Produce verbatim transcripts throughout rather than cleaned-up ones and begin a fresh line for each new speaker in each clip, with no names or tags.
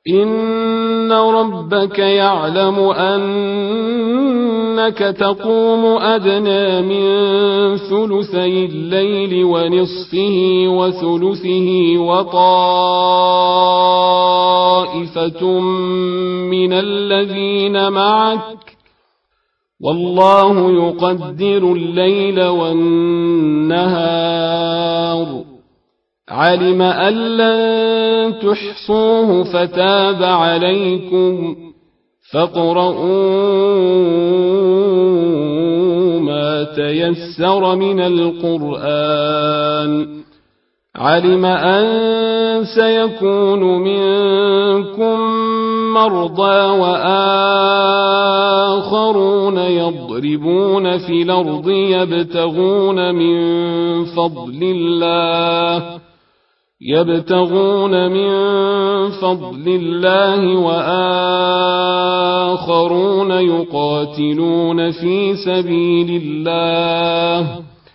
إن ربك يعلم أنك تقوم أدنى من ثلثي الليل ونصفه وثلثه وطائفة من الذين معك والله يقدر الليل والنهار علم أن لن تحصوه فتاب عليكم فاقرؤوا ما تيسر من القرآن علم أن سيكون منكم مرضى وآخرون يضربون في الأرض يبتغون من فضل الله يبتغون من فضل الله وآخرون يقاتلون في سبيل الله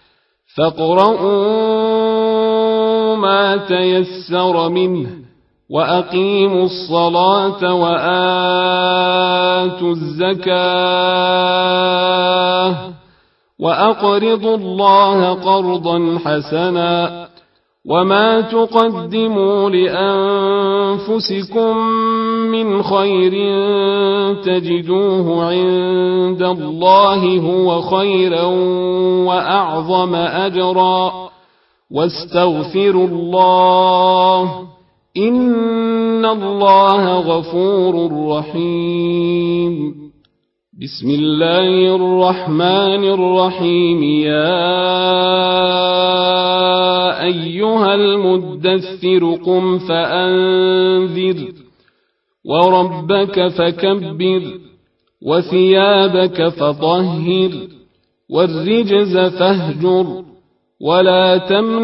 فاقرؤوا ما تيسر منه وأقيموا الصلاة وآتوا الزكاة وأقرضوا الله قرضا حسنا وما تقدموا لأنفسكم من خير تجدوه عند الله هو خيرا وأعظم أجرا واستغفروا الله إن الله غفور رحيم بسم الله الرحمن الرحيم يا أيها المدثر قم فأنذر وربك فكبر وثيابك فطهر والرجز فاهجر ولا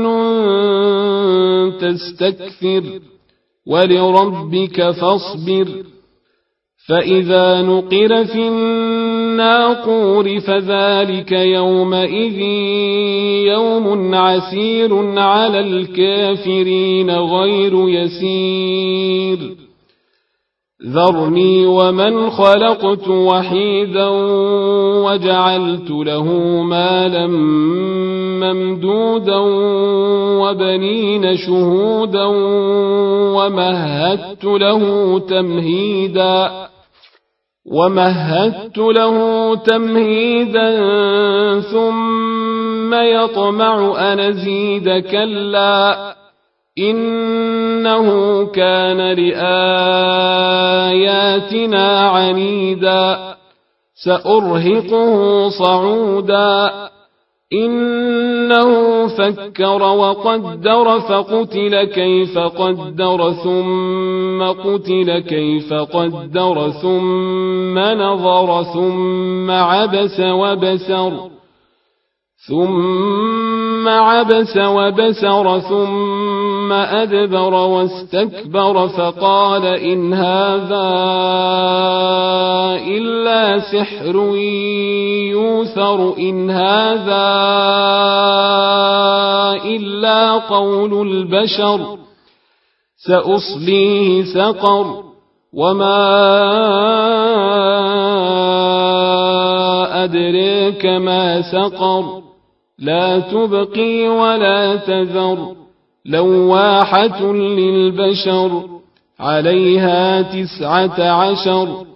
تمنن تستكثر ولربك فاصبر فإذا نقر في الناقور فذلك يومئذ يوم عسير على الكافرين غير يسير ذرني ومن خلقت وحيدا وجعلت له مالا ممدودا وبنين شهودا ومهدت له تمهيدا ومهدت له تمهيدا ثم يطمع أن أزيد كلا إنه كان لآياتنا عنيدا سأرهقه صعودا إنه فكر وقدر فقتل كيف قدر ثم قتل كيف قدر ثم نظر ثم عبس وبسر ثم عبس وبسر ثم أدبر واستكبر فقال إن هذا إلا سحر يوثر إن هذا إلا قول البشر سأصليه سقر وما أدريك ما سقر لا تبقي ولا تذر لواحة للبشر عليها تسعة عشر